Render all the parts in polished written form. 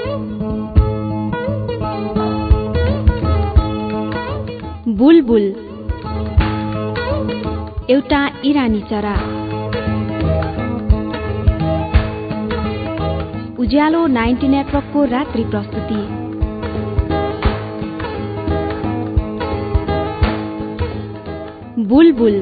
बुलबुल एउटा इरानी चरा। उज्यालो 90 नेटवर्कको रात्रि प्रस्तुति। बुलबुल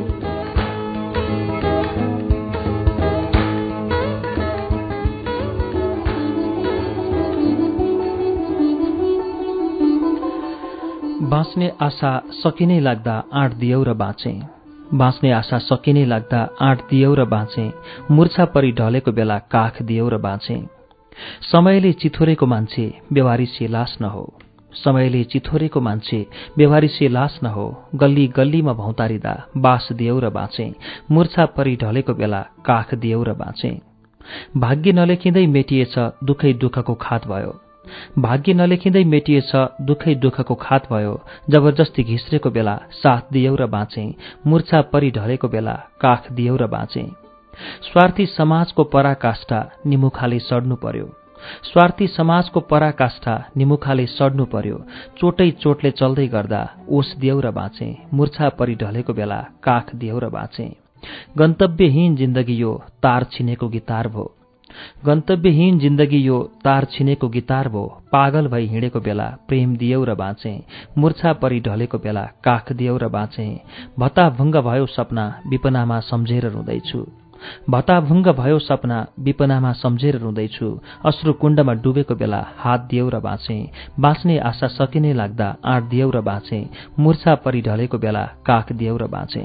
बाँच्ने आशा सकिनै लाग्दा आँट दियौ र बाँचे। बाँच्ने आशा सकिनै लाग्दा आँट दियौ र बाँचे। मूर्छा परि ढलेको बेला काख दियौ र बाँचे। समयले चिथोरेको मान्छे व्यवहारिसे लास न हो। समयले चिथोरेको मान्छे व्यवहारिसे लास न हो। गल्ली गल्लीमा भौतारिदा बास दियौ र बाँचे। मूर्छा परि ढलेको बेला काख दियौ र बाँचे। भाग्य नलेखिँदै मेटिएछ दुखै दुःखको खात भयो। भाग्य नलेखिँदै मेटिएछ दुखै दुःखको खात भयो। जबरजस्ती घिस्रेको बेला साथ दियौ र बाँचे। मूर्छा परि ढलेको बेला काख दियौ र बाँचे। स्वार्थी समाजको पराकाष्ठा निमुखाले सड्नु पर्यो। स्वार्थी समाजको पराकाष्ठा निमुखाले सड्नु पर्यो। चोटै चोटले चल्दै गर्दा ओस दियौ र बाँचे। मूर्छा परि ढलेको बेला काख दियौ र बाँचे। गन्तव्यहीन जिन्दगी यो तार छिनेको गितार भो। गन्तव्यहीन जिन्दगी यो तार छिनेको गितार भो। पागल भई हिँडेको बेला प्रेम दियौ र बाँचे। मूर्छा परि ढलेको बेला काख दियौ र बाँचे। भत्ताभुङ्ग भयो सपना विपनामा सम्झेर रुँदैछु। भत्ताभुङ्ग भयो सपना विपनामा सम्झेर रुँदैछु। अश्रु कुण्डमा डुबेको बेला हात दियौ र बाँचे। बाँच्ने आशा सकिनै लाग्दा आँट दियौ र बाँचे। मूर्छा परि ढलेको बेला काख दियौ र बाँचे।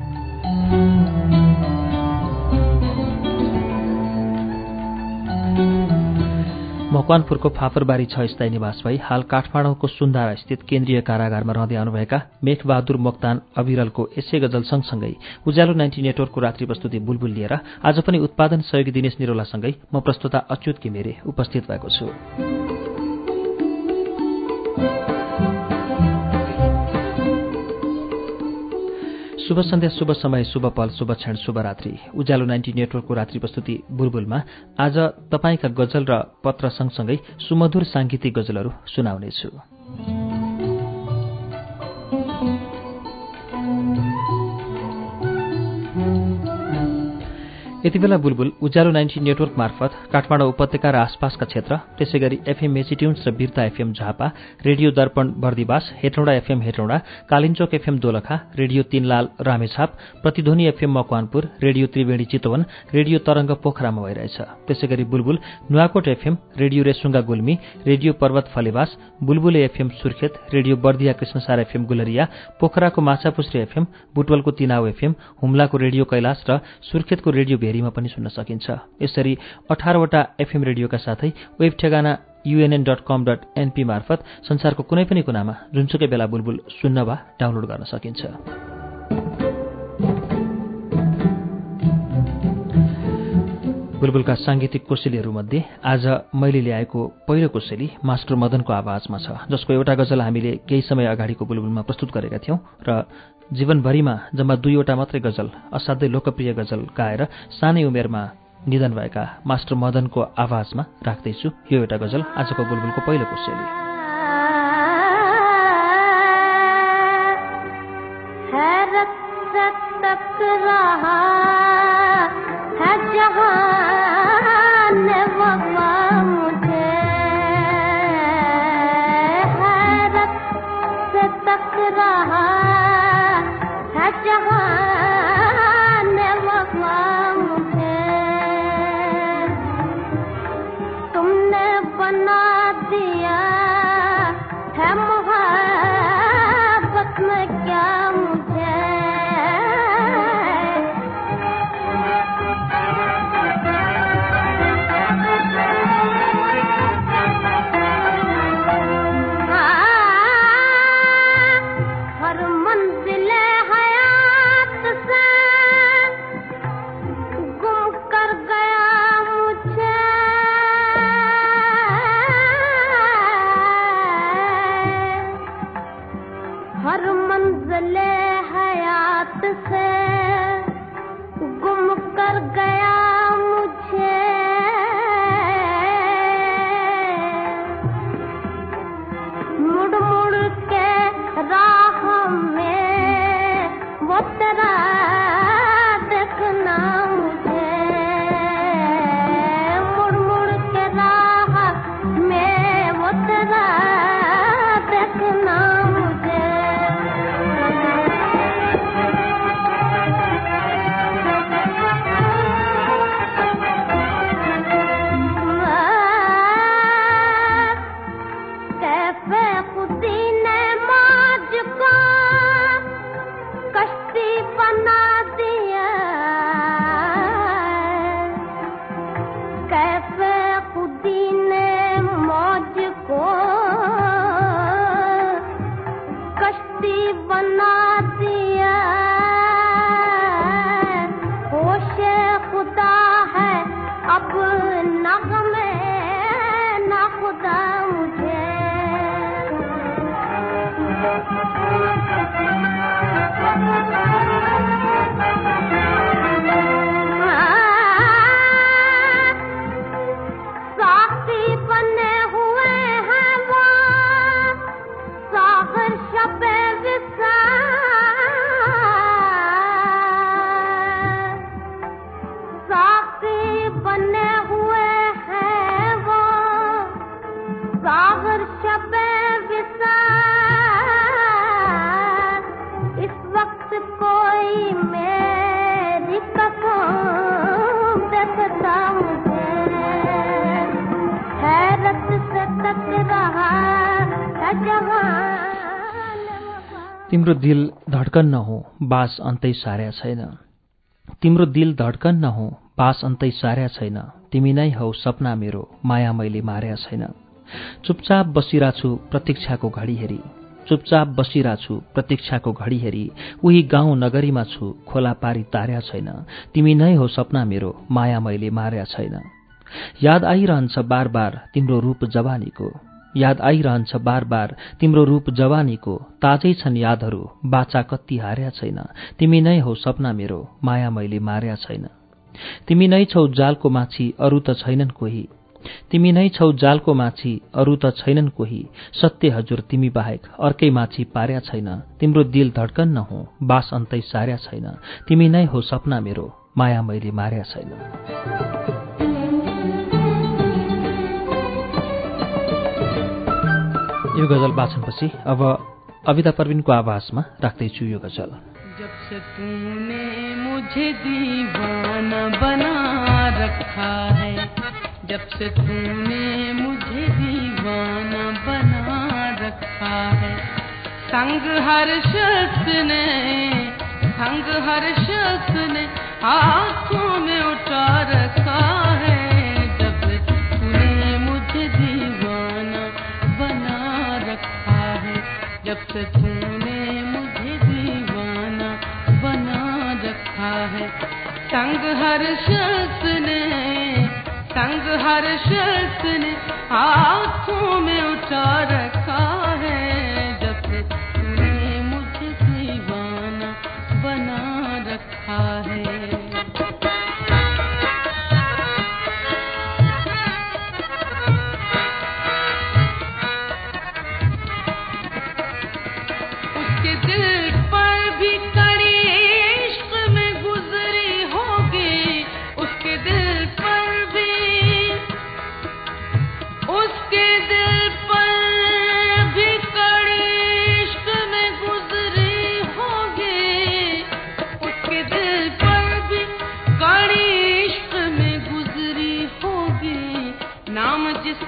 मकवानपुरको फापरबारी 6 स्थायी निवास भई हाल काठमाडौँको सुन्दारा स्थित केन्द्रीय कारागारमा रहँदै आउनुभएका मेघबहादुर मोक्तान अविरलको यसै गजल सँगसँगै उज्यालो 90 नेटवर्कको रात्रि प्रस्तुति बुलबुल लिएर आज पनि उत्पादन सहयोगी दिनेश निरोलासँगै म प्रस्तुता अच्युत घिमिरे उपस्थित भएको छु। शुभ सन्ध्या, शुभ समय, शुभ पल, शुभ क्षण, शुभरात्रि। उज्यालो 90 नेटवर्कको रात्रि प्रस्तुति बुलबुलमा आज तपाईका गजल र पत्र सँगसँगै सुमधुर सांगीतिक गजलहरू सुनाउनेछु। यति बेला बुलबुल उज्यालो 90 नेटवर्क मार्फत काठमाडौँ उपत्यका र आसपासका क्षेत्र, त्यसैगरी एफएम मेचिट्युन्स र Birta FM Jhapa, radio Darpan Bardibas, Hetauda FM Hetauda, Kalinchowk FM Dolakha, radio Teenlal Ramechhap, Pratidhwani FM Makwanpur, radio Triveni Chitwan, radio Tarang पोखरामा भइरहेछ। त्यसैगरी Bulbul Nuwakot FM, radio Resunga Gulmi, radio Parbat Phalewas, Bulbule FM Surkhet, radio Bardiya Krishnasar FM Gulariya, पोखराको माछापुछ्रे एफएम, बुटवलको तिनाउ एफएम, हुम्लाको रेडियो कैलाश र सुर्खेतको रेडियो भेरीमा पनि सुन्न सकिन्छ। यसरी 18 वटा एफएम रेडियोका साथै वेब ठेगाना unn.com.np मार्फत संसारको कुनै पनि कुनामा जुनसुकै बेला बुलबुल सुन्न वा डाउनलोड गर्न सकिन्छ। बुलबुलका सांगीतिक कोसेलीहरूमध्ये आज मैले ल्याएको पहिलो कोसेली मास्टर मदनको आवाजमा छ, जसको एउटा गजल हामीले केही समय अगाडिको बुलबुलमा प्रस्तुत गरेका थियौं र जीवनभरिमा जम्मा 2 वटा मात्रै गजल, असाध्यै लोकप्रिय गजल गाएर सानै उमेरमा निधन भएका मास्टर मदनको आवाजमा राख्दैछु यो एउटा गजल, आजको बुलबुलको पहिलो कोसेली। तिम्रो दिल धड्कन न हो बास अन्तै सार्या छैन। तिम्रो दिल धड्कन न हो बास अन्तै सार्या छैन। तिमी नै हौ सपना मेरो माया मैले मार्या छैन। चुपचाप बसिराछु प्रतीक्षाको घडी हेरी। चुपचाप बसिराछु प्रतीक्षाको घडी हेरी। उही गाउँ नगरीमा छु खोला पारी तार्या छैन। तिमी नै हो सपना मेरो माया मैले मार्या छैन। याद आइरहन्छ बार बार तिम्रो रूप जवानीको। याद आइरहन्छ बार बार तिम्रो रूप जवानीको। ताजै छन् यादहरू बाचा कति हार्या छैन। तिमी नै हो सपना मेरो माया मैले मार्या छैन। तिमी नै छौ जालको माछी अरू त छैनन् कोही। तिमी नै छौ जालको माछी अरू त छैनन् कोही। सत्य हजुर तिमी बाहेक अर्कै माछी पार्या छैन। तिम्रो दिल धड्कन न हो बास अन्तै सार्या छैन। तिमी नै हो सपना मेरो माया मैले मार्या छैन। यो गजल वाचनपछि अब अविदा परवीनको आवाजमा राख्दैछु यो गजल। जब से तूने मुझे दीवाना बना रखा है। जब से तूने मुझे दीवाना बना रखा है। संग हर शख्स ने आँखों में उठा रखा है। जब से तूने मुझे दीवाना बना रखा है। जब से तूने मुझे दीवाना बना रखा है। संग हर शख्स ने आँखों में उठा रखा है। जब से तूने मुझे दीवाना बना रखा है। उसके दिल पर भी कड़ी इश्क में गुजरी होगी। उसके दिल पर भी कड़ी इश्क में गुजरी होगी। उसके दिल पर भी कड़ी इश्क में गुजरी होगी। नाम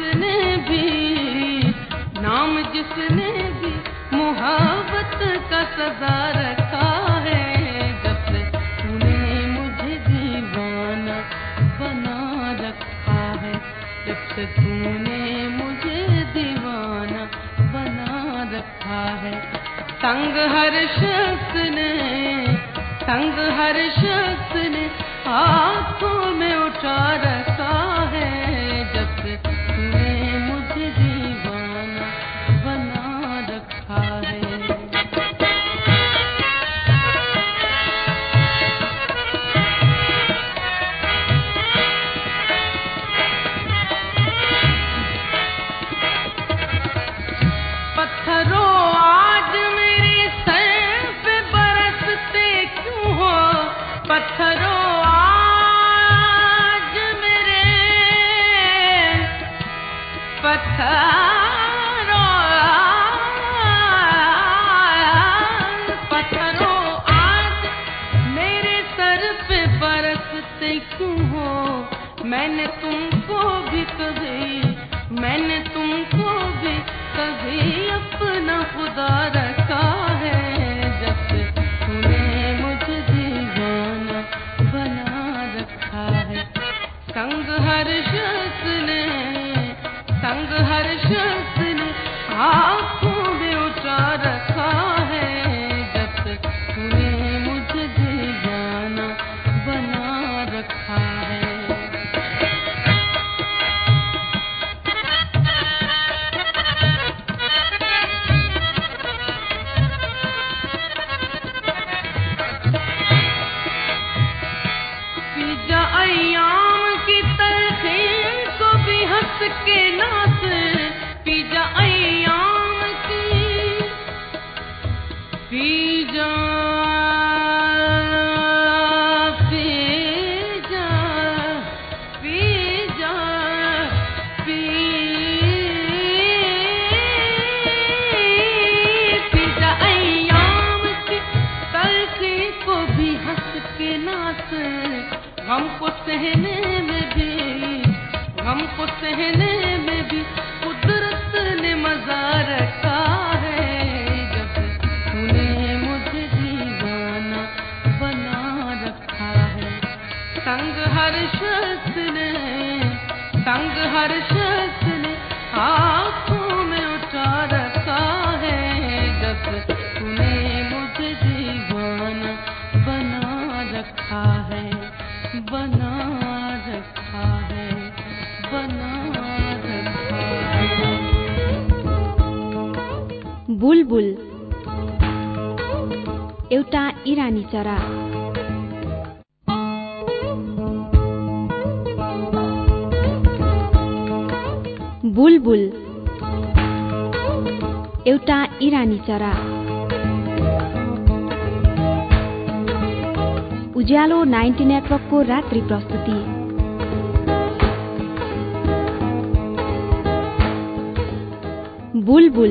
जिसने भी मोहब्बत का सजा रखा है। जब से तूने मुझे दीवाना बना रखा है। जब से तूने मुझे दीवाना बना रखा है। संग हर शख्स ने आँखों में उठा रखा है। जब से तूने मुझे दीवाना बना रखा है। पत्थरों आज मेरे सर पे बरसते क्यों हो। पत्थरों आज मेरे सर पे बरसते क्यों हो। मैंने तुमको भी कभी अपना खुदा रखा है। जब से तूने मुझे दीवाना बना रखा है। संग हर शख्स ने आँखों में उठा रखा है। जब से तूने मुझे दीवाना बना रखा है। बुलबुल एउटा इरानी चरा। बुलबुल एउटा इरानी चरा। उज्यालो 90 नेटवर्कको रात्रि प्रस्तुति। बुलबुल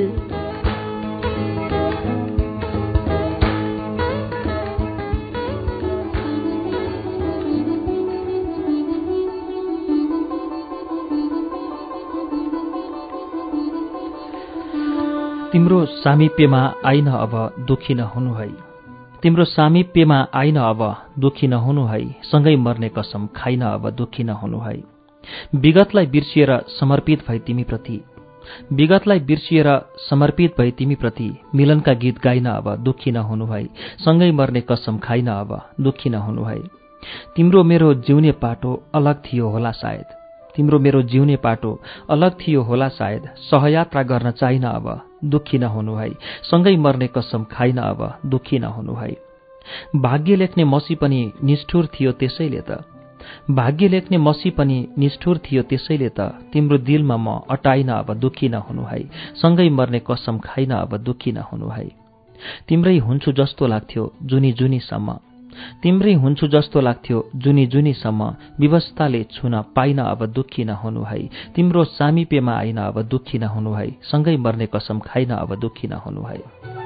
तिम्रो सामिप्यमा आइन अब दुखी नहुनु है। तिम्रो सामिप्यमा आइन अब दुखी नहुनु है। सँगै मर्ने कसम खाइन अब दुखी नहुनु है। विगतलाई बिर्सिएर समर्पित भई तिमीप्रति, विगतलाई बिर्सिएर समर्पित भई तिमीप्रति मिलनका गीत गाइन अब दुखी नहुनु है। सँगै मर्ने कसम खाइन अब दुखी नहुनु है। तिम्रो मेरो जिउने पाटो अलग थियो होला सायद, तिम्रो मेरो जिउने पाटो अलग थियो होला सायद। सहयात्रा गर्न चाहिन अब दुखी नहुनु है। सँगै मर्ने कसम खाइन अब दुखी नहुनु है। भाग्य लेख्ने मसी पनि निष्ठुर थियो त्यसैले त, भाग्य लेख्ने मसी पनि निष्ठुर थियो त्यसैले त। तिम्रो दिलमा म अटाइन अब दुखी नहुनु है। सँगै मर्ने कसम खाइन अब दुखी नहुनु है। तिम्रै हुन्छु जस्तो लाग्थ्यो जुनी जुनीसम्म, तिम्रै हुन्छु जस्तो लाग्थ्यो जुनी जुनीसम्म। विवस्थाले छुन पाइन अब दुखी नहुनु है। तिम्रो सामिप्यमा आइन अब दुखी नहुनु है। सँगै मर्ने कसम खाइन अब दुखी नहुनु है।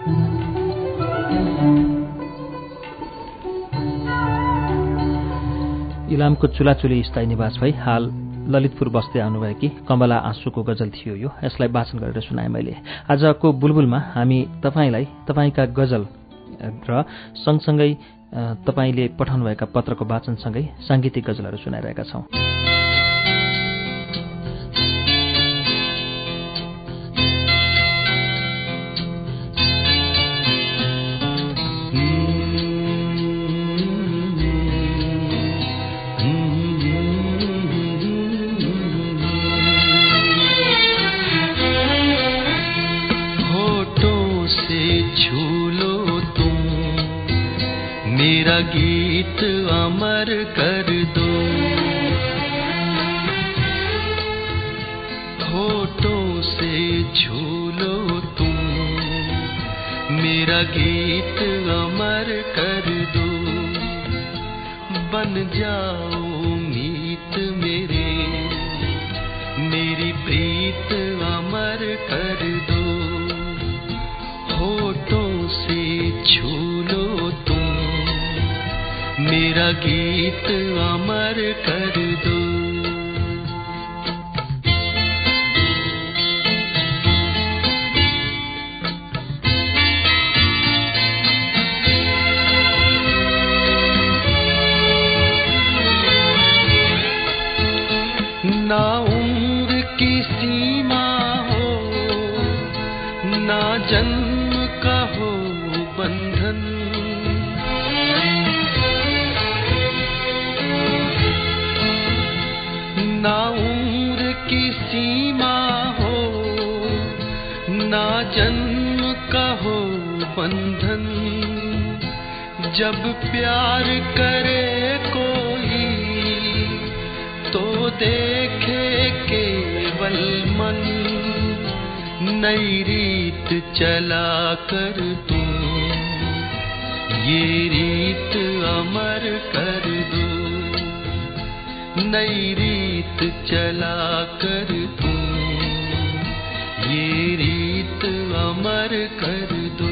इलामको चुलाचुली स्थायी निवास भई हाल ललितपुर बस्दै आउनुभएकी कमला आँसुको गजल थियो यो। यसलाई वाचन गरेर सुनाएँ मैले। आजको बुलबुलमा हामी तपाईलाई तपाईका गजल र सँगसँगै तपाईले पठाउनुभएका पत्रको वाचनसँगै सांगीतिक गजलहरू सुनाइरहेका छौं। मेरा गीत अमर कर दो, होठों से छू लो तुम, मेरा गीत अमर कर दो। बन जाओ मीत मेरे, मेरी प्रीत अमर कर दो। होठों से छू लो तुम, मेरा गीत अमर कर दो। ना उम्र की सीमा हो, ना जन्म का हो बंधन, ना उम्र की सीमा हो, ना जन्म का हो बंधन। जब प्यार करे कोई तो देखे केवल मन, नई रीत चला कर तू, ये रीत अमर कर दो। नई रीत चला कर तू, ये रीत अमर कर दो।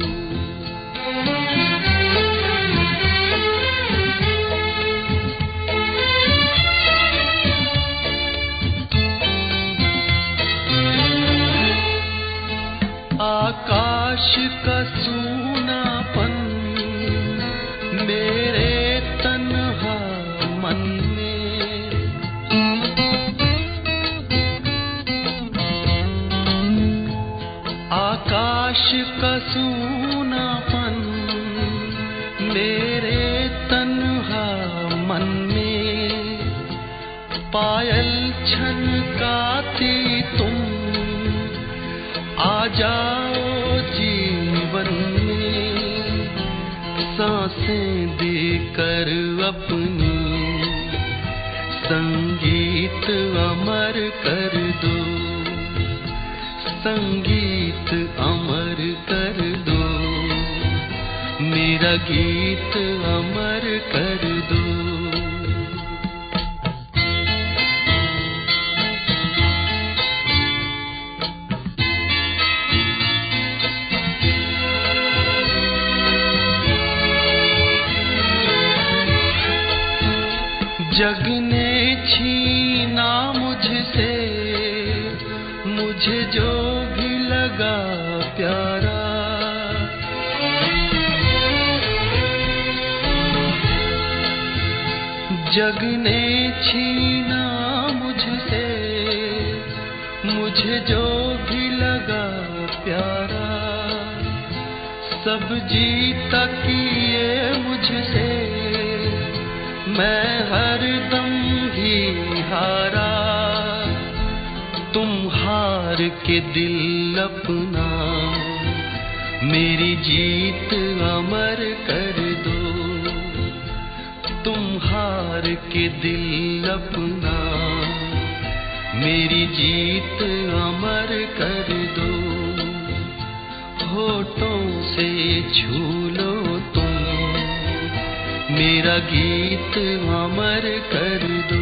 आकाश का सूनापन मेरे तन्हा मन में, आकाश का सूनापन मेरे तन्हा मन में। पायल छनकाती तुम आ जाओ सांसें देकर अपनी संगीत अमर कर दो, संगीत अमर कर दो, मेरा गीत अमर कर दो। जग ने छीना मुझसे मुझे जो भी लगा प्यारा, जग ने छीना मुझसे मुझे जो भी लगा प्यारा, सब जीता किए मुझसे मैं हरदम ही हारा। तुम हार के दिल अपना मेरी जीत अमर कर दो, तुम हार के दिल अपना मेरी जीत अमर कर दो। होठों से छू लो तुम मेरा गीत अमर कर दो।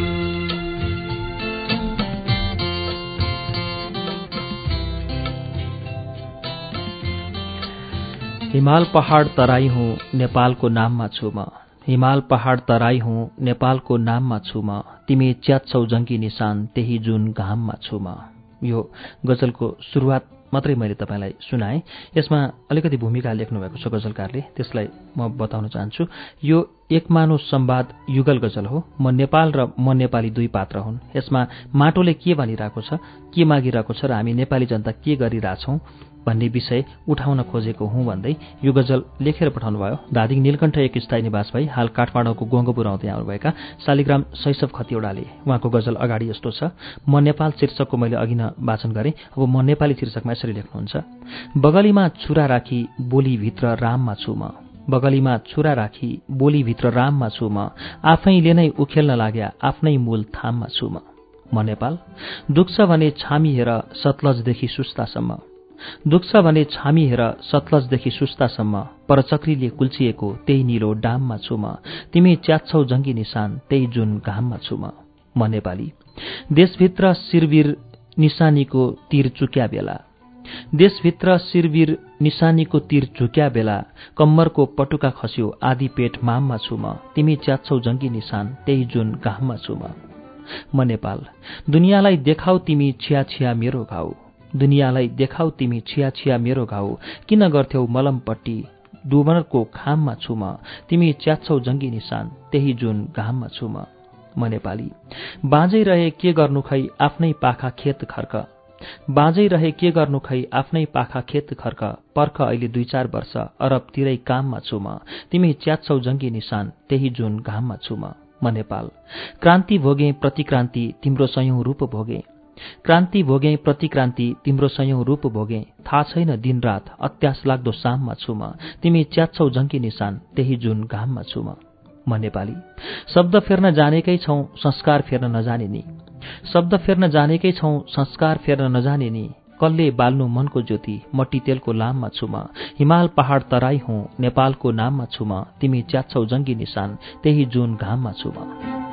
हिमाल पहाड तराई हूँ नेपालको नाममा छु म, हिमाल पहाड तराई हूँ नेपालको नाममा छु म, तिमी च्यात्छौ जङ्गी निशान त्यही जुन घाममा छु म। यो गजलको सुरुवात मात्रै मैले तपाईँलाई सुनाएँ। यसमा अलिकति भूमिका लेख्नुभएको छ गजलकारले, त्यसलाई म बताउन चाहन्छु। यो एक मानव संवाद युगल गजल हो। म नेपाल र म नेपाली दुई पात्र हुन्। यसमा माटोले के भनिरहेको छ, के मागिरहेको छ र हामी नेपाली जनता के गरिरहेछौँ भन्ने विषय उठाउन खोजेको हुँ भन्दै यो गजल लेखेर पठाउनु भयो धादिङ नीलकण्ठ एक स्थायी निवास भई हाल काठमाडौँको गोङ्गपुर आउँदै आउनुभएका शालिग्राम शैशव खतिवड़ाले। उहाँको गजल अगाडि यस्तो छ। म नेपाल शीर्षकको मैले अघि न वाचन गरेँ, अब म नेपाली शीर्षकमा यसरी लेख्नुहुन्छ। बगलीमा छुरा राखी बोलीभित्र राममा छु म, बगलीमा छुरा राखी बोलीभित्र राममा छु म, आफैले नै उखेल्न लाग्या आफ्नै मूल थाममा छु म नेपाल। दुख्छ भने छामी हेर सतलजदेखि सुस्तासम्म, दुख्छ भने छामी हेर सतलजदेखि सुस्तासम्म, परचक्रीले कुल्चिएको त्यही निलो डाममा छु म, तिमी च्यात्छौ जङ्गी निशान त्यही जुन घाममा छु म नेपाली। देशभित्र शिरवीर निशानीको तीर चुक्या बेला, देशभित्र शिरवीर निशानीको तीर झुक्या बेला, कम्मरको पटुका खस्यो आदि पेट माममा छु म, तिमी च्यात्छौ जङ्गी निशान त्यही जुन घाममा छु म नेपाल। दुनियाँलाई देखाऊ तिमी छिया छिया मेरो घाउ, दुनियाँलाई देखाऊ तिमी छिया छिया मेरो घाउ, किन गर्थ्यौ मलमपट्टि डुबरको खाममा छु म, तिमी च्यात्छौ जङ्गी निशान त्यही जुन घाममा छु म नेपाली। बाँझै रहे के गर्नु खै आफ्नै पाखा खेत खर्क, बाँझै रहे के गर्नु खै आफ्नै पाखा खेत खर्क, पर्ख अहिले 2-4 वर्ष अरबतिरै काममा छु म, तिमी च्यात्छौ जङ्गी निशान त्यही जुन घाममा छु म नेपाल। क्रान्ति भोगे प्रतिक्रान्ति तिम्रो सयौं रूप भोगे, क्रान्ति भोगे प्रतिक्रान्ति तिम्रो सयौं रूप भोगे, थाहा छैन दिन रात अत्यास लाग्दो साममा छु म, तिमी च्यात्छौ जङ्गी निशान त्यही जुन घाममा छु म नेपाली। शब्द फेर्न जानेकै छौं संस्कार फेर्न नजाने नि, शब्द फेर्न जानेकै छौं संस्कार फेर्न नजाने नि, कसले बाल्नु मनको ज्योति मट्टी तेलको लाममा छु म, हिमाल पहाड तराई हुँ नेपालको नाममा छु म, तिमी च्यात्छौ जङ्गी निशान त्यही जुन घाममा छु म।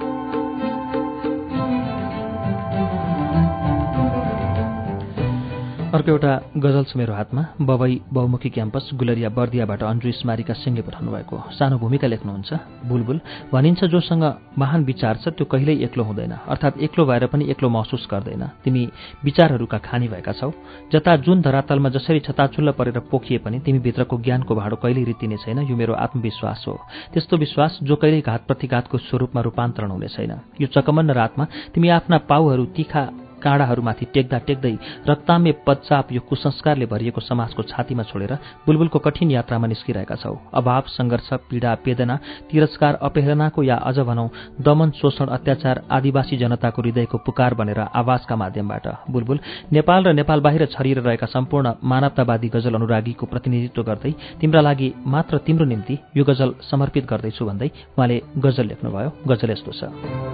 अर्को एउटा गजल छ मेरो हातमा। बबई बहुमुखी क्याम्पस गुलरिया बर्दियाबाट अन्जु स्मारिका सिंहले पठाउनु भएको सानो भूमिका लेख्नुहुन्छ। बुलबुल भनिन्छ जोसँग महान विचार छ त्यो कहिल्यै एक्लो हुँदैन, अर्थात् एक्लो भएर पनि एक्लो महसुस गर्दैन। तिमी विचारहरूका खानी भएका छौ। जता जुन धरातलमा जसरी छताचुल्ल परेर पोखिए पनि तिमी भित्रको ज्ञानको भाँडो कहिल्यै रित्तिने छैन। यो मेरो आत्मविश्वास हो, त्यस्तो विश्वास जो कहिल्यै घात प्रतिघातको स्वरूपमा रूपान्तरण हुने छैन। यो चकमन्न रातमा तिमी आफ्ना पाउहरू तीखा काँडाहरूमाथि टेक्दा टेक्दै रक्ताम्य पदचाप यो कुसंस्कारले भरिएको समाजको छातीमा छोडेर बुलबुलको कठिन यात्रामा निस्किरहेका छौ। अभाव, सङ्घर्ष, पीडा, वेदना, तिरस्कार, अपहेलनाको या अझ भनौं दमन, शोषण, अत्याचार आदिवासी जनताको हृदयको पुकार बनेर आवाजका माध्यमबाट बुलबुल नेपाल र नेपाल बाहिर छरिएर रहेका सम्पूर्ण मानवतावादी गजल अनुरागीको प्रतिनिधित्व गर्दै तिम्रा लागि मात्र तिम्रो निम्ति यो गजल समर्पित गर्दैछु भन्दै उहाँले गजल लेख्नुभयो। गजल यस्तो छ।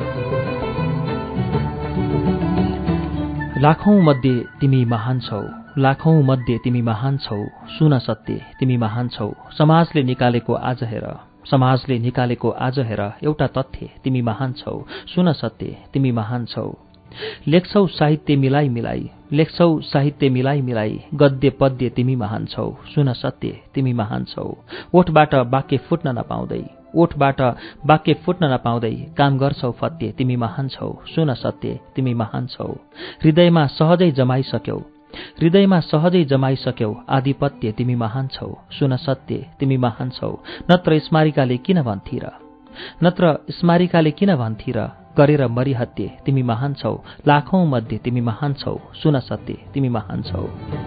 लाखौं मध्ये तिमी महान छौ, लाखौं मध्ये तिमी महान छौ, सुन सत्य तिमी महान छौ, समाजले निकालेको आज हेर, समाजले निकालेको आज हेर, एउटा तथ्य तिमी महान छौ, सुन सत्य तिमी महान छौ। लेख्छौ साहित्य मिलाई मिलाई, लेख्छौ साहित्य मिलाई मिलाई, गद्य पद्य तिमी महान छौ, सुन सत्य तिमी महान छौ। ओठबाट वाक्य फुट्न नपाउँदै, ओठबाट वाक्य फुट्न नपाउँदै काम गर्छौ फत्य तिमी महान छौ, सुन सत्य तिमी महान छौ। हृदयमा सहजै जमाइसक्यौ, हृदयमा सहजै जमाइसक्यौ आधिपत्य तिमी महान छौ, सुन सत्य तिमी महान छौ। नत्र स्मारिकाले किन भन्थी र, नत्र स्मारिकाले किन भन्थी र, गरेर मरिहत्य तिमी महान छौ, लाखौं मध्ये तिमी महान छौ, सुन सत्य तिमी महान छौ।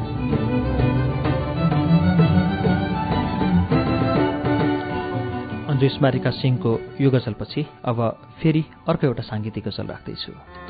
अन्जु स्मारिका सिंहको यो गजलपछि अब फेरि अर्को एउटा साङ्गीतिक गजल राख्दैछु।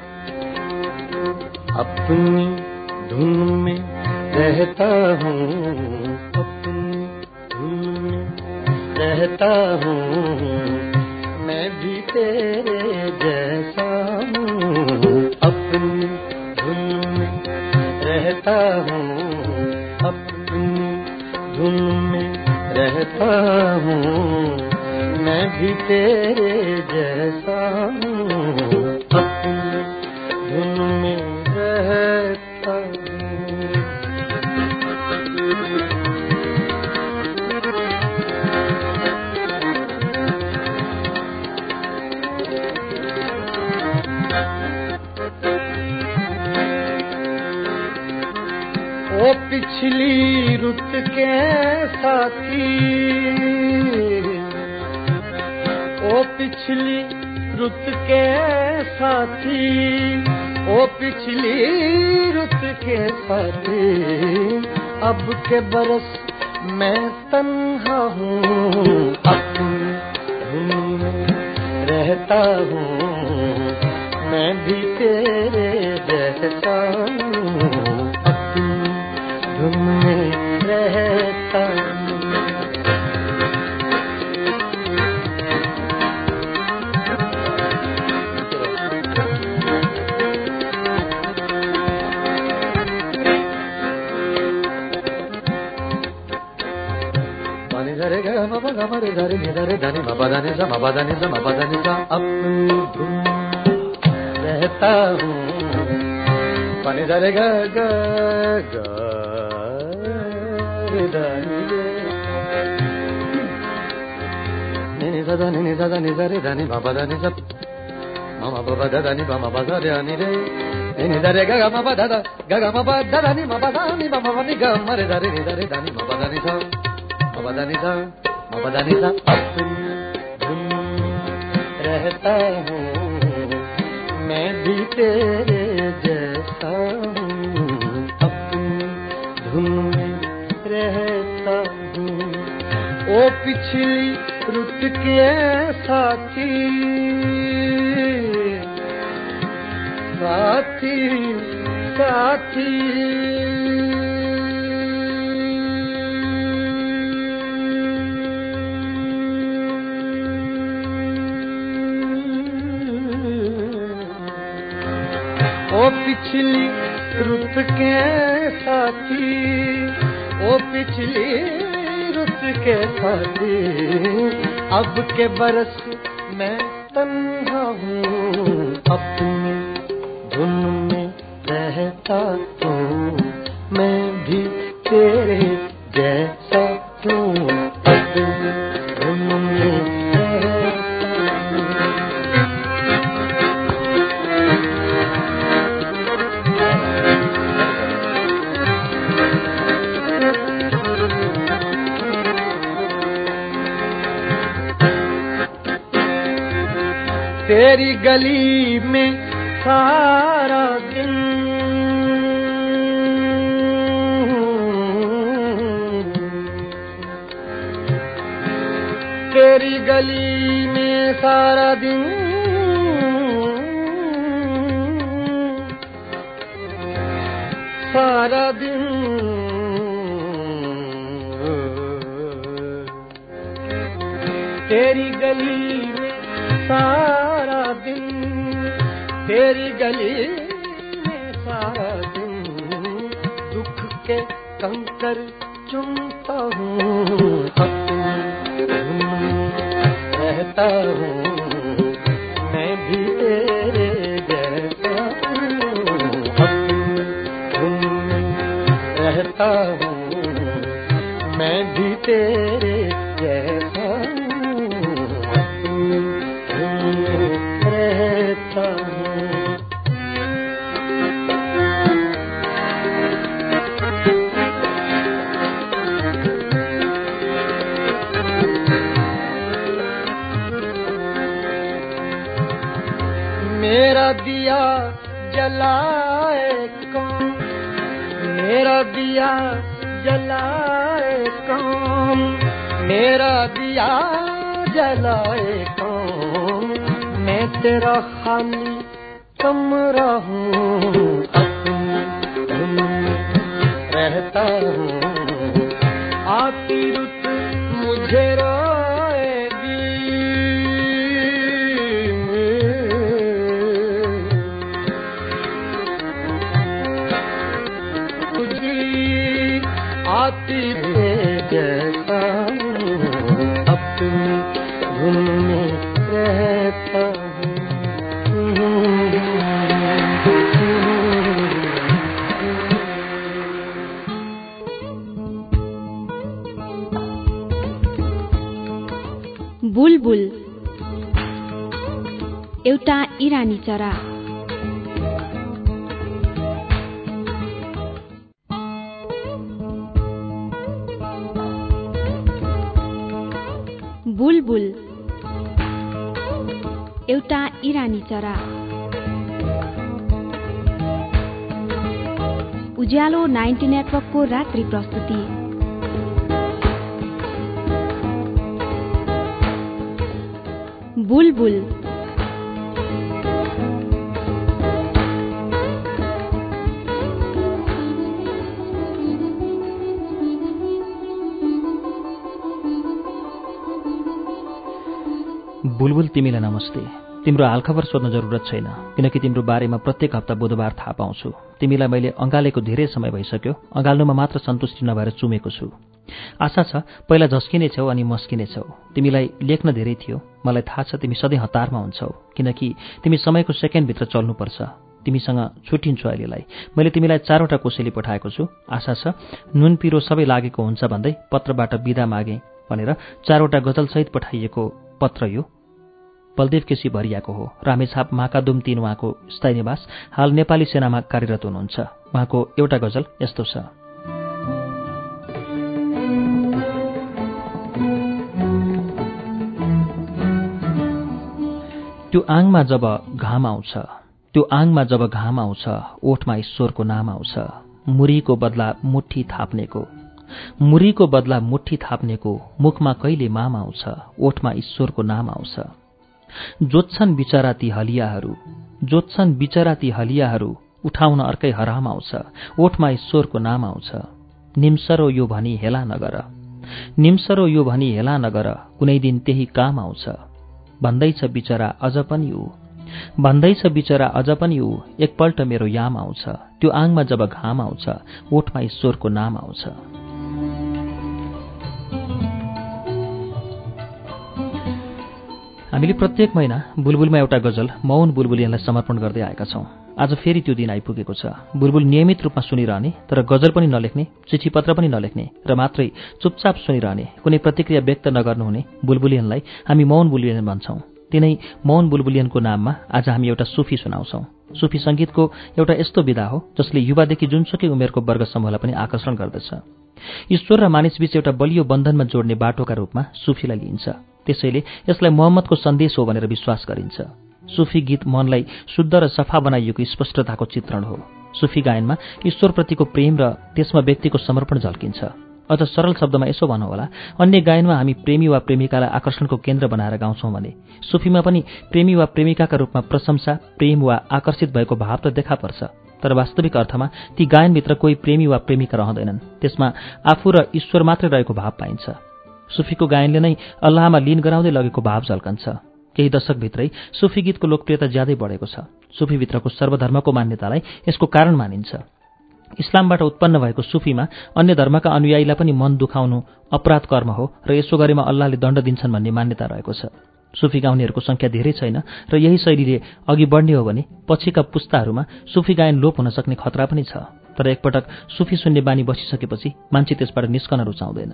अपनी धुन में रहता हूँ, अपनी धुन में रहता हूँ, मैं भी तेरे जैसा हूँ। अपनी धुन में रहता हूँ, अपनी धुन में रहता हूँ, मैं भी तेरे जैसा हूँ। अपनी धुन में रहता हूँ। ओ पिछली रुत के साथी, ओ पिछली रुत के साथी, ओ पिछली रुत के साथी, अब के बरस मैं तन्हा हूँ। अपनी धुन में रहता हूँ, मैं भी तेरे जैसा हूँ। अपनी धुन में रहता हूँ। अपनी धुन रहता हूँ। पानी धरे गा गा गा रे दानी रे नी दा नी दा नी दा रे दानी बाबा दानी सब मामा बाबा दादा नी मामा बाबा रे आनी रे नी दा रे गा गा मामा दादा गा गा मामा दादा नी मामा दानी मामा नी गा मारे दा रे नी दा रे दानी बाबा दानी सब बाबा दानी सब बाबा दानी सब। अपनी धुन रहता हूँ, मैं भी तेरे जैसा हूँ। अपनी धुन में रहता हूँ। ओ पिछली रुत के साथी, साथी साथी, ओ पिछली रुत के साथी, ओ पिछली रुत के साथी, अब के बरस मैं तन्हा हूँ। अपनी धुन में रहता हूँ, मैं भी तेरे जैसा हूँ। अपनी धुन में तेरी गली में सारा दिन, तेरी गली में सारा दिन तेरी गली में सारा दिन, तेरी गली में सारा दिन दुख के कंकर चुनता हूँ, रहता हूँ मैं भी तेरे जैसा रहता हूँ मैं भी तेरे जैसा रहता हूँ। मेरा दिया जलाए कौन, मेरा दिया जलाए कौन, मेरा दिया जलाए कौन, मैं तेरा खाली कमरा हूँ, रहता हूँ आती रुत मुझे रोएगी, आती जैसा अपनी धुन में रहता हूँ। बुलबुल एउटा इरानी चरा। बुलबुल एउटा इरानी चरा। उज्यालो 90 नेटवर्कको रात्रि प्रस्तुति। बुलबुल बुलबुल तिमीलाई नमस्ते। तिम्रो हालखबर सोध्न जरुरत छैन, किनकि तिम्रो बारेमा प्रत्येक हप्ता बुधबार थाहा पाउँछु। तिमीलाई मैले अँगालेको धेरै समय भइसक्यो, अँगाल्नुमा मात्र सन्तुष्टि नभएर चुमेको छु। आशा छ पहिला झस्किने छौ अनि मस्किने छौ। तिमीलाई लेख्न धेरै थियो, मलाई थाहा छ तिमी सधैँ हतारमा हुन्छौ, किनकि तिमी समयको सेकेन्डभित्र चल्नुपर्छ। तिमीसँग छुट्टिन्छु अहिलेलाई। मैले तिमीलाई 4वटा कोसेली पठाएको छु। आशा छ नुन पिरो सबै लागेको हुन्छ भन्दै पत्रबाट बिदा मागे भनेर 4वटा गजलसहित पठाइएको पत्र यो बलदेव केसी भरियाको हो। रामेछाप माकादुम 3 उहाँको स्थायी निवास। हाल नेपाली सेनामा कार्यरत हुनुहुन्छ। उहाँको एउटा गजल यस्तो छ। त्यो आङमा जब घाम आउँछ, त्यो आङमा जब घाम आउँछ, ओठमा ईश्वरको नाम आउँछ। मुरीको बदला मुट्ठी थाप्नेको, मुरीको बदला मुट्ठी थाप्नेको मुखमा कहिले माम आउँछ, ओठमा ईश्वरको नाम आउँछ। जोत्छन् बिचरा ती हलियाहरू, जोत्छन् बिचरा ती हलियाहरू, उठाउन अर्कै हराम आउँछ, ओठमा ईश्वरको नाम आउँछ। निम्सरो यो भनी हेला नगर, निम्सरो यो भनी हेला नगर, कुनै दिन त्यही काम आउँछ। भन्दैछ बिचरा अझ पनि ऊ, भन्दैछ बिचरा अझ पनि ऊ, एकपल्ट मेरो याम आउँछ। त्यो आङमा जब घाम आउँछ, ओठमा ईश्वरको नाम आउँछ। हामीले प्रत्येक महिना बुलबुलमा एउटा गजल मौन बुलबुलियनलाई समर्पण गर्दै आएका छौं। आज फेरि त्यो दिन आइपुगेको छ। बुलबुल नियमित रूपमा सुनिरहने, तर गजल पनि नलेख्ने, चिठीपत्र पनि नलेख्ने र मात्रै चुपचाप सुनिरहने, कुनै प्रतिक्रिया व्यक्त नगर्नुहुने बुलबुलियनलाई हामी मौन बुलबुलियन भन्छौं। तिनै मौन बुलबुलियनको नाममा आज हामी एउटा सुफी सुनाउँछौं। सुफी संगीतको एउटा यस्तो विधा हो जसले युवादेखि जुनसुकै उमेरको वर्ग समूहलाई पनि आकर्षण गर्दछ। ईश्वर र मानिसबीच एउटा बलियो बन्धनमा जोड्ने बाटोका रूपमा सुफीलाई लिइन्छ। त्यसैले यसलाई मोहम्मदको सन्देश हो भनेर विश्वास गरिन्छ। सुफी गीत मनलाई शुद्ध र सफा बनाइएको स्पष्टताको चित्रण हो। सुफी गायनमा ईश्वरप्रतिको प्रेम र त्यसमा व्यक्तिको समर्पण झल्किन्छ। अझ सरल शब्दमा यसो भनौँ होला, अन्य गायनमा हामी प्रेमी वा प्रेमिकालाई आकर्षणको केन्द्र बनाएर गाउँछौँ भने सुफीमा पनि प्रेमी वा प्रेमिकाका रूपमा प्रशंसा, प्रेम वा आकर्षित भएको भाव त देखा पर्छ। तर वास्तविक अर्थमा ती गायनभित्र कोही प्रेमी वा प्रेमिका रहँदैनन्, त्यसमा आफू र ईश्वर मात्रै रहेको भाव पाइन्छ। सुफीको गायनले नै अल्लाहमा लीन गराउँदै लगेको भाव झल्कन्छ। केही दशकभित्रै सुफी गीतको लोकप्रियता ज्यादै बढेको छ। सुफीभित्रको सर्वधर्मको मान्यतालाई यसको कारण मानिन्छ। इस्लामबाट उत्पन्न भएको सुफीमा अन्य धर्मका अनुयायीलाई पनि मन दुखाउनु अपराध कर्म हो र यसो गरेमा अल्लाहले दण्ड दिन्छन् भन्ने मान्यता रहेको छ। सुफी गाउनेहरूको संख्या धेरै छैन र यही शैलीले अघि बढ्ने हो भने पछिका पुस्ताहरूमा सुफी गायन लोप हुन सक्ने खतरा पनि छ। तर एकपटक सुफी सुन्ने बानी बसिसकेपछि मान्छे त्यसबाट निस्कन रुचाउँदैन।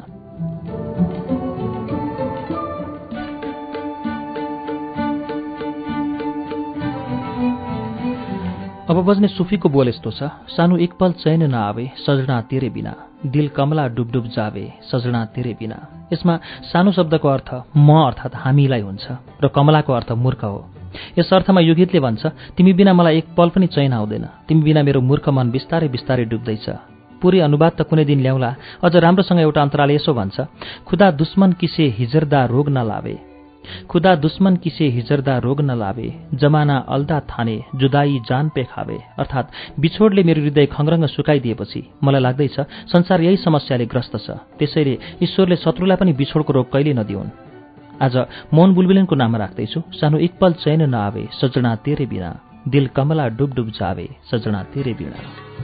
अब बज्ने सुफीको बोल यस्तो छ, सानो एक पल चैन नआवे सजना तेरे बिना, दिल कमला डुबडुब जावे सजना तेरे बिना। यसमा सानो शब्दको अर्थ म अर्थात् हामीलाई हुन्छ र कमलाको अर्थ मूर्ख हो। यस अर्थमा यो गीतले भन्छ, तिमी बिना मलाई एक पल पनि चैन आउँदैन, तिमी बिना मेरो मूर्ख मन बिस्तारै बिस्तारै डुब्दैछ। पुरै अनुवाद त कुनै दिन ल्याउला। अझ राम्रोसँग एउटा अन्तराले यसो भन्छ, खुदा दुश्मन किसे हिजरदा रोग नलावे, खुदा दुश्मन किसे हिजरदा रोग नलावे, जमाना अल्दा थाने जुदाई जान पे खावे। अर्थात् बिछोडले मेरो हृदय खङ्ग्रङ्ग सुकाइदिएपछि मलाई लाग्दैछ संसार यही समस्याले ग्रस्त छ, त्यसैले ईश्वरले शत्रुलाई पनि बिछोडको रोग कहिल्यै नदिउन्। आज मोहन बुलबुलेनको नाम राख्दैछु, सानो एक पल चैन नआवे सजना तेरे बिना, दिल कमला डुबडुब जावे सजना तेरे बिना।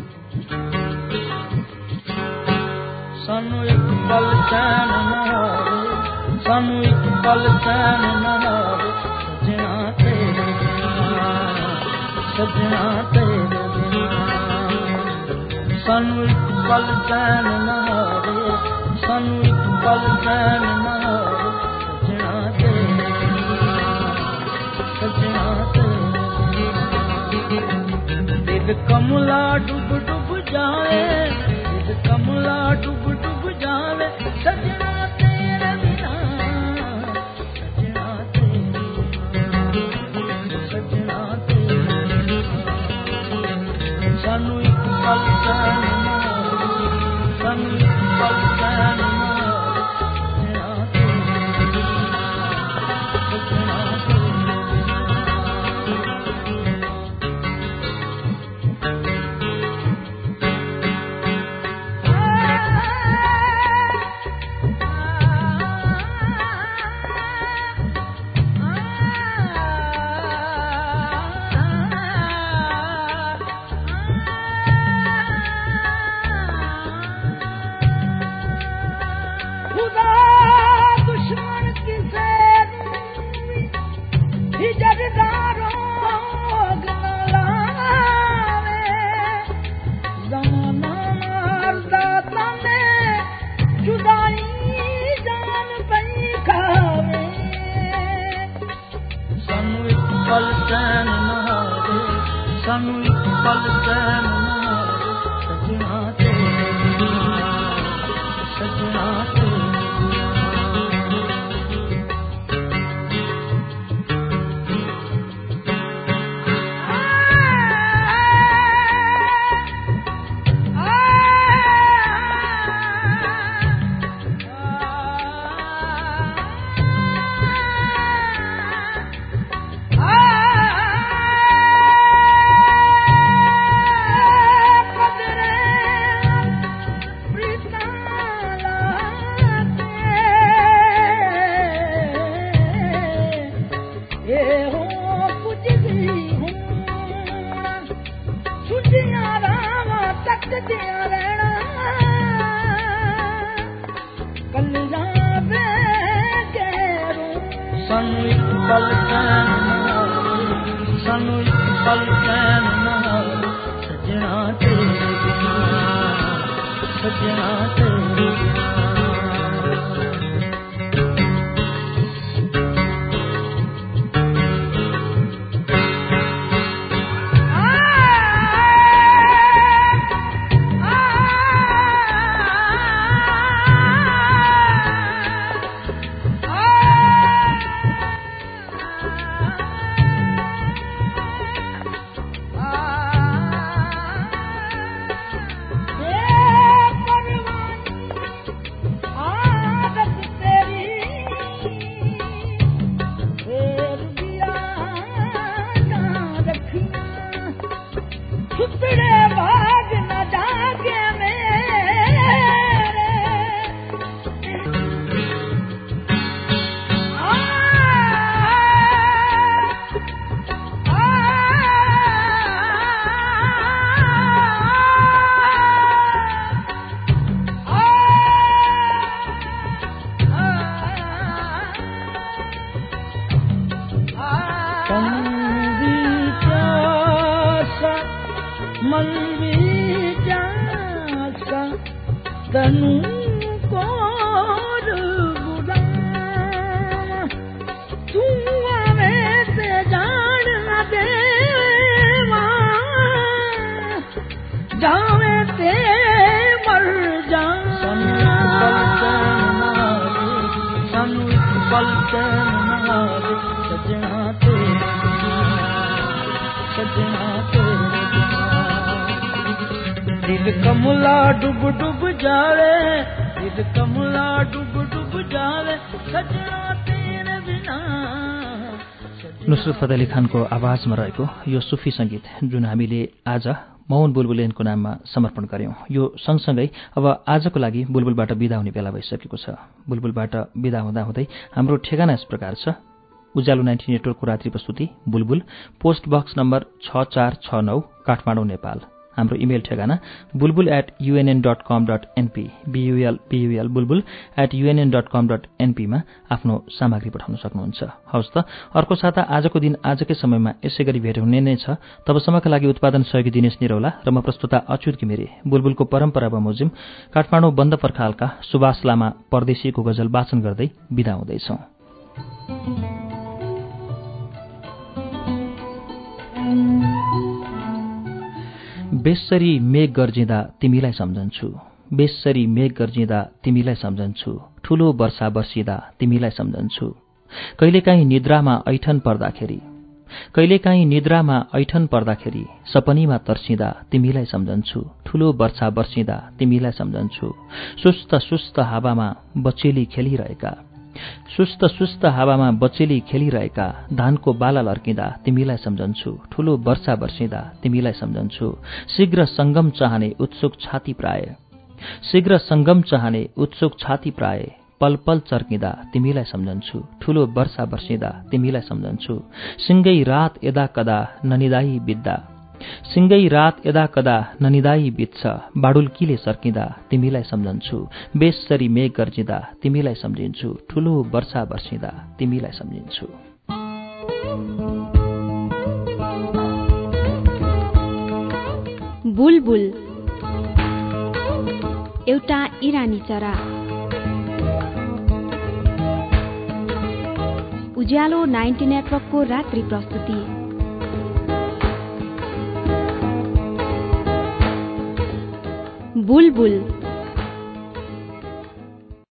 सानो एक पल चैन नआवे, सानो एक पल चैन नआवे सजना तेरे बिना, सजना तेरे बिना। सानो एक पल चैन नआवे, सानो एक पल चैन नआवे सजना तेरे बिना, सजना तेरे बिना। दिल कमला डूब डूब जाए, दिल कमला डूब डूब जाए सजना तेरे बिना, सजना तेरे बिना, सजना तेरे बिना। सानू एक पल चैन नआवे, सानू एक पल चैन नआवे सजना तेरे बिना, सजना तेरे तनु कोर बुलावा तू आवे ते जान देवा जावे ते मर जा सानू एक पल चैन ना दे सजना तेरे दिल कमला डूब डूब जावे दिल कमला डूब डूब जावे सजना तेरे बिना। नुसरत फतेह अली खानको आवाजमा रहेको यो सुफी संगीत जुन हामीले आज मौन बुलबुल ऐनको नाममा समर्पण गर्यौं, यो सँगसँगै अब आजको लागि बुलबुलबाट बिदा हुने बेला भइसकेको छ। बुलबुलबाट बिदा हुँदाहुँदै हाम्रो ठेगाना यस प्रकार छ। उज्यालो 90 नेटवर्कको रात्रि प्रस्तुति Bulbul, post box number 6469 Kathmandu, Nepal. हाम्रो इमेल ठेगाना bulbul@unn.com.np bulbul@unn.com.np मा आफ्नो सामग्री पठाउन सक्नुहुन्छ। हवस् त, अर्को साता आजको दिन आजकै समयमा यसै गरी भेट हुने नै छ। तबसम्मका लागि उत्पादन सहयोगी दिनेश निरौला र म प्रस्तुता अच्युत घिमिरे बुलबुलको परम्परा बमोजिम काठमाडौँ बन्द पर्खालका सुभाष लामा परदेशीको गजल वाचन गर्दै बिदा हुँदैछौं। बेसरी मेघ गर्जिँदा तिमीलाई सम्झन्छु, बेसरी मेघ गर्जिँदा तिमीलाई सम्झन्छु, ठूलो वर्षा बर्सिँदा तिमीलाई सम्झन्छु। कहिलेकाहीँ निद्रामा ऐठन पर्दाखेरि, कहिलेकाहीँ निद्रामा ऐठन पर्दाखेरि सपनीमा तर्सिँदा तिमीलाई सम्झन्छु, ठूलो वर्षा बर्सिँदा तिमीलाई सम्झन्छु। सुस्त सुस्त हावामा बचेली खेलिरहेका, सुस्त सुस्त हावामा बचेली खेलिरहेका धानको बाला लर्किँदा तिमीलाई सम्झन्छु, ठूलो वर्षा बर्सिँदा तिमीलाई सम्झन्छु। शीघ्र संगम चाहने उत्सुक छाती प्राय, शीघ्र संगम चाहने उत्सुक छाती प्राय पल पल चर्किँदा तिमीलाई सम्झन्छु, ठूलो वर्षा बर्सिँदा तिमीलाई सम्झन्छु। सिंगै रात यदा कदा ननिदाई बित्दा, सिंगै रात यदा कदा ननिदाई बित्छ बाडुल्कीले सर्किँदा तिमीलाई सम्झन्छु। बेसरी मेघ गर्जिँदा तिमीलाई सम्झिन्छु, ठूलो वर्षा बर्सिँदा तिमीलाई सम्झिन्छु। बुलबुल एउटा इरानी चरा। उज्यालो 90 नेटवर्कको रात्रि प्रस्तुति। बुलबुल